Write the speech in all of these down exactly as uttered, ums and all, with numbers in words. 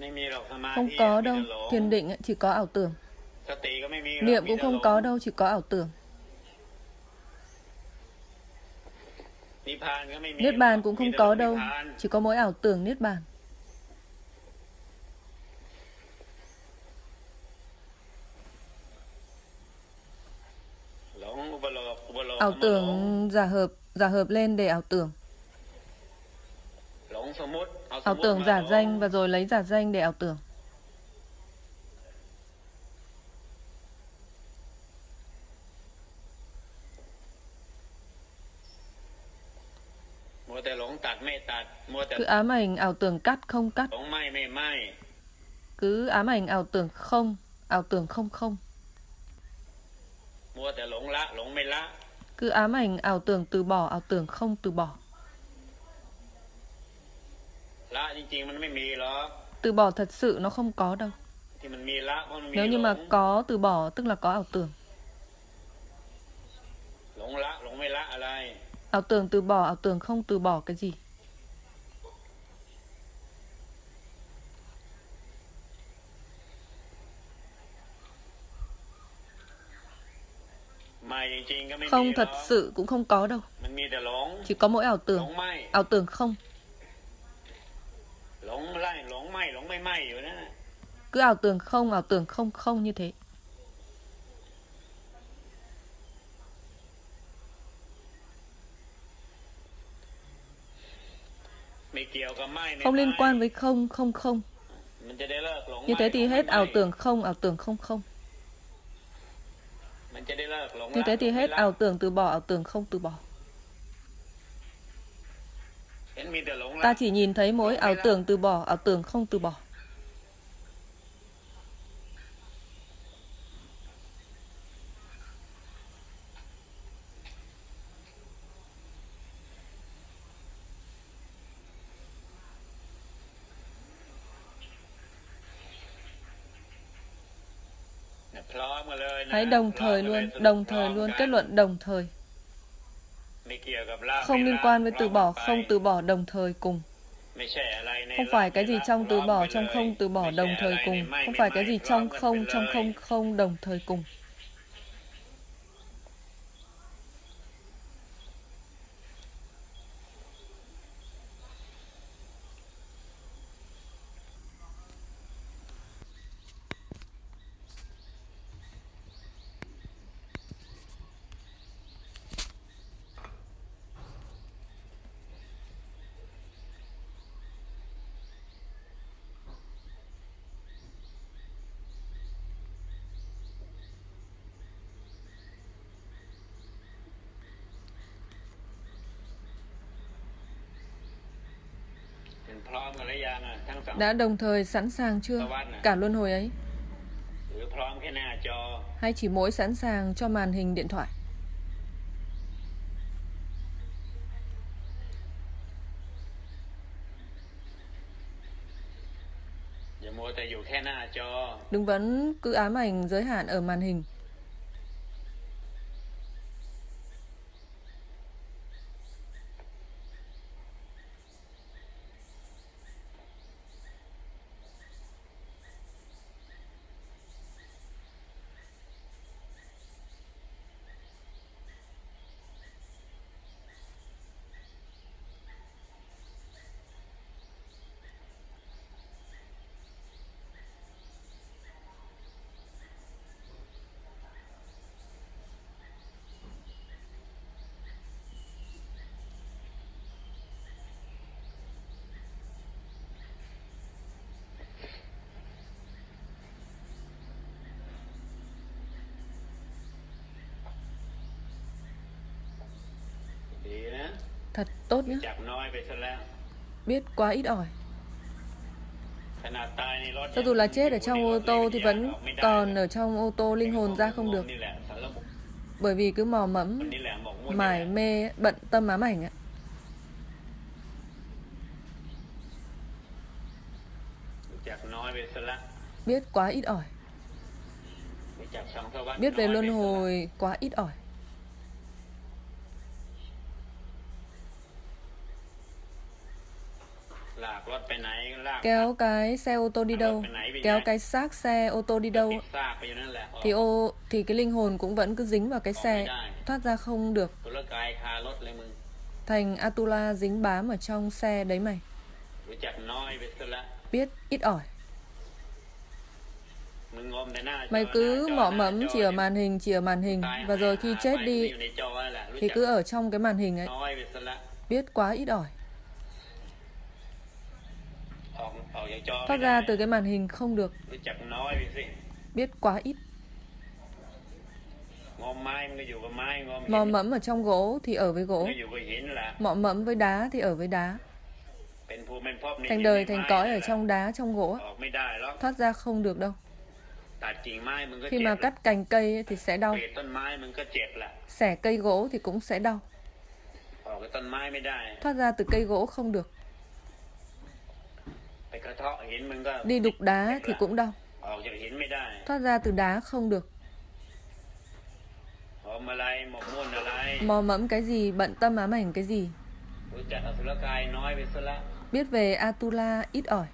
Không có đâu, thiền định chỉ có ảo tưởng. Niệm cũng không có đâu, chỉ có ảo tưởng. Niết bàn cũng không có đâu, chỉ có mỗi ảo tưởng niết bàn. Ảo tưởng giả hợp, giả hợp lên để ảo tưởng. Ảo tưởng giả danh và rồi lấy giả danh để ảo tưởng. Cứ ám ảnh ảo tưởng cắt không cắt. Cứ ám ảnh ảo tưởng không, ảo tưởng không không. Cứ ám ảnh ảo tưởng từ bỏ, ảo tưởng không từ bỏ. Từ bỏ thật sự nó không có đâu. Nếu như mà có từ bỏ tức là có ảo tưởng. Ảo tưởng từ bỏ, ảo tưởng không từ bỏ cái gì? Không thật sự cũng không có đâu. Chỉ có mỗi ảo tưởng. Ảo tưởng không. Cứ ảo tưởng không, ảo tưởng không không như thế. Không liên quan với không, không không. Như thế thì hết ảo tưởng không, ảo tưởng không không. Như thế thì hết ảo tưởng từ bỏ, ảo tưởng không từ bỏ. Ta chỉ nhìn thấy mỗi ảo tưởng từ bỏ, ảo tưởng không từ bỏ. Hãy đồng thời luôn, đồng thời luôn, kết luận đồng thời. Không liên quan với từ bỏ, không từ bỏ đồng thời cùng. Không phải cái gì trong từ bỏ, trong không từ bỏ đồng thời cùng. Không phải cái gì trong không, trong không không đồng thời cùng. Đã đồng thời sẵn sàng chưa? Cả luân hồi ấy. Hay chỉ mỗi sẵn sàng cho màn hình điện thoại? Đừng vẫn cứ ám ảnh giới hạn ở màn hình. Thật tốt nhé. Biết quá ít ỏi. Cho dù là chết ở trong ô tô thì vẫn còn ở trong ô tô, linh hồn ra không được. Bởi vì cứ mò mẫm, mải mê, bận tâm ám ảnh ạ. Biết quá ít ỏi. Biết về luân hồi quá ít ỏi. Kéo cái xe ô tô đi đâu? Kéo cái xác xe ô tô đi đâu? Thì ô thì cái linh hồn cũng vẫn cứ dính vào cái xe, thoát ra không được. Thành Atula dính bám ở trong xe đấy mày. Biết ít ỏi. Mày cứ mọ mẫm chỉ ở màn hình, chỉ ở màn hình. Và rồi khi chết đi thì cứ ở trong cái màn hình ấy. Biết quá ít ỏi. Thoát ra từ cái màn hình không được. Biết quá ít. Mò mẫm ở trong gỗ thì ở với gỗ. Mọ mẫm với đá thì ở với đá. Thành đời thành cõi ở trong đá, trong gỗ. Thoát ra không được đâu. Khi mà cắt cành cây thì sẽ đau. Xẻ cây gỗ thì cũng sẽ đau. Thoát ra từ cây gỗ không được. Đi đục đá thì cũng đau. Thoát ra từ đá không được. Mò mẫm cái gì, bận tâm ám ảnh cái gì. Biết về Atula ít ỏi.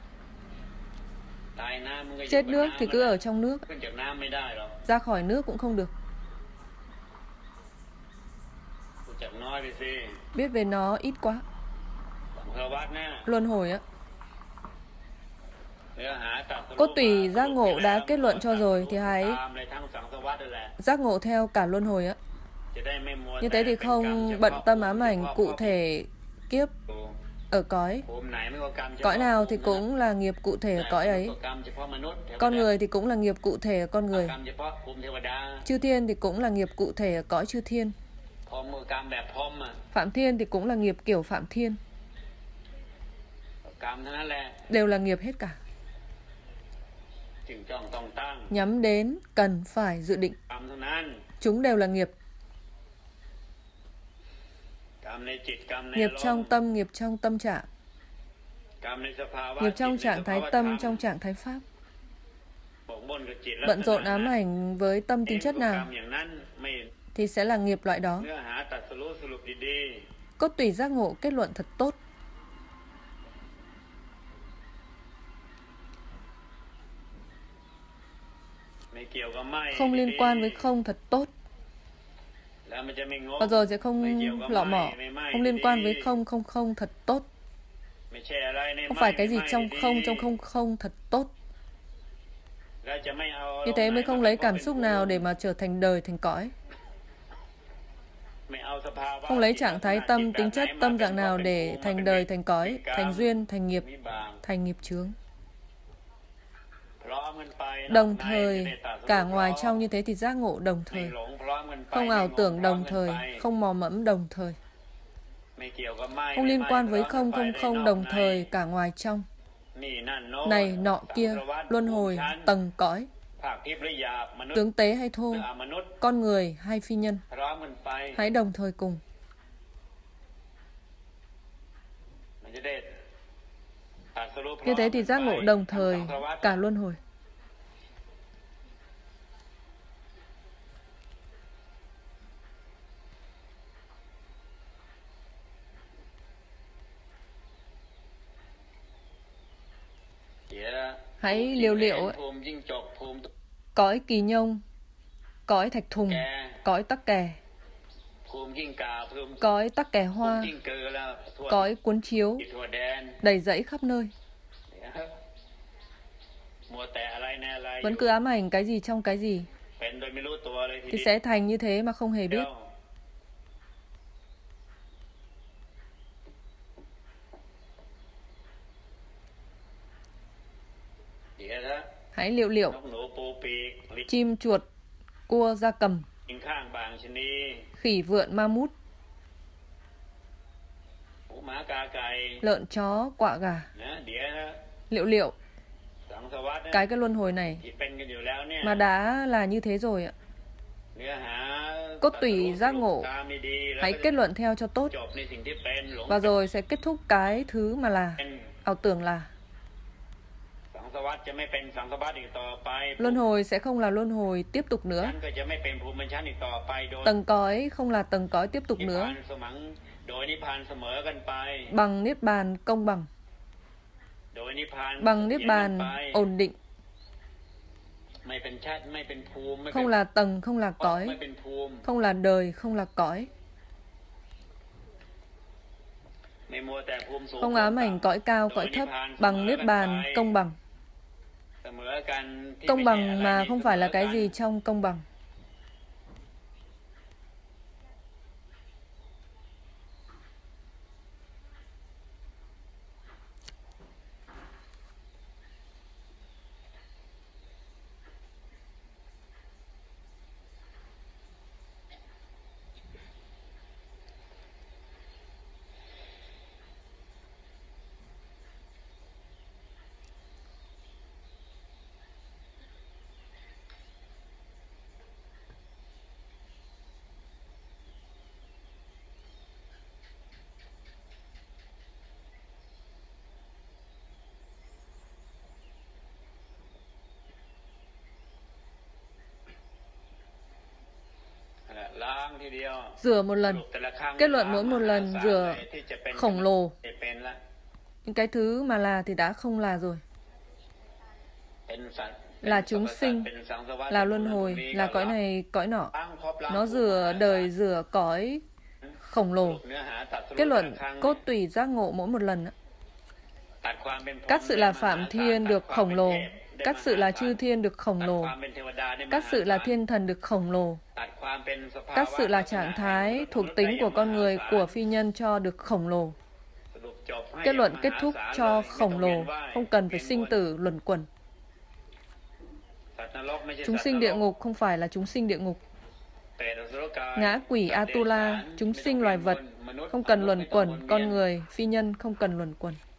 Chết nước thì cứ ở trong nước. Ra khỏi nước cũng không được. Biết về nó ít quá. Luân hồi á. Cốt tủy giác ngộ đã kết luận cho rồi thì hãy giác ngộ theo cả luân hồi á. Như thế thì không bận tâm ám ảnh cụ thể kiếp ở cõi. Cõi nào thì cũng là nghiệp cụ thể ở cõi ấy. Con người thì cũng là nghiệp cụ thể ở con người. Chư thiên thì cũng là nghiệp cụ thể ở cõi chư thiên. Phạm thiên thì cũng là nghiệp kiểu phạm thiên. Đều là nghiệp hết cả. Nhắm đến cần phải dự định. Chúng đều là nghiệp. Nghiệp trong tâm, nghiệp trong tâm trạng. Nghiệp trong trạng thái tâm, trong trạng thái pháp. Bận rộn ám ảnh với tâm tính chất nào thì sẽ là nghiệp loại đó. Cốt tủy giác ngộ kết luận thật tốt. Không liên quan với không thật tốt. Và rồi sẽ không lọ mỏ. Không liên quan với không không không thật tốt. Không phải cái gì trong không trong không không thật tốt. Như thế mới không lấy cảm xúc nào để mà trở thành đời thành cõi. Không lấy trạng thái tâm, tính chất tâm dạng nào để thành đời thành cõi, thành duyên, thành nghiệp, thành nghiệp chướng. Đồng thời, cả ngoài trong như thế thì giác ngộ đồng thời. Không ảo tưởng đồng thời, không mò mẫm đồng thời. Không liên quan với không không không đồng thời cả ngoài trong. Này nọ kia, luân hồi, tầng cõi. Tướng tế hay thô, con người hay phi nhân. Hãy đồng thời cùng. Như thế thì giác ngộ đồng thời cả luân hồi. Hãy liều liệu ấy. Cõi kỳ nhông, cõi thạch thùng, cõi tắc kè, cõi tắc kè hoa, cõi cuốn chiếu, đầy rẫy khắp nơi. Vẫn cứ ám ảnh cái gì trong cái gì thì sẽ thành như thế mà không hề biết. Hãy liệu liệu. Chim chuột, cua gia cầm, khỉ vượn ma mút, lợn chó quạ gà. Liệu liệu. Cái cái luân hồi này mà đã là như thế rồi ạ. Cốt tủy giác ngộ. Hãy kết luận theo cho tốt. Và rồi sẽ kết thúc cái thứ mà là ảo tưởng là. Luân hồi sẽ không là luân hồi tiếp tục nữa. Tầng cõi không là tầng cõi tiếp tục nữa. Bằng niết bàn công bằng. Bằng niết bàn ổn định, không là tầng, không là cõi, không là đời, không là cõi, không ám ảnh cõi cao, cõi thấp. Bằng niết bàn công bằng. Công bằng mà không phải là cái gì trong công bằng. Rửa một lần, kết luận mỗi một lần rửa khổng lồ. Những cái thứ mà là thì đã không là rồi. Là chúng sinh, là luân hồi, là cõi này, cõi nọ. Nó rửa đời, rửa cõi khổng lồ. Kết luận cốt tủy giác ngộ mỗi một lần. Các sự là Phạm Thiên được khổng lồ. Các sự là chư thiên được khổng lồ. Các sự là thiên thần được khổng lồ. Các sự là trạng thái thuộc tính của con người, của phi nhân cho được khổng lồ. Kết luận kết thúc cho khổng lồ, không cần phải sinh tử luẩn quẩn. Chúng sinh địa ngục không phải là chúng sinh địa ngục. Ngã quỷ Atula, chúng sinh loài vật, không cần luẩn quẩn. Con người, phi nhân không cần luẩn quẩn.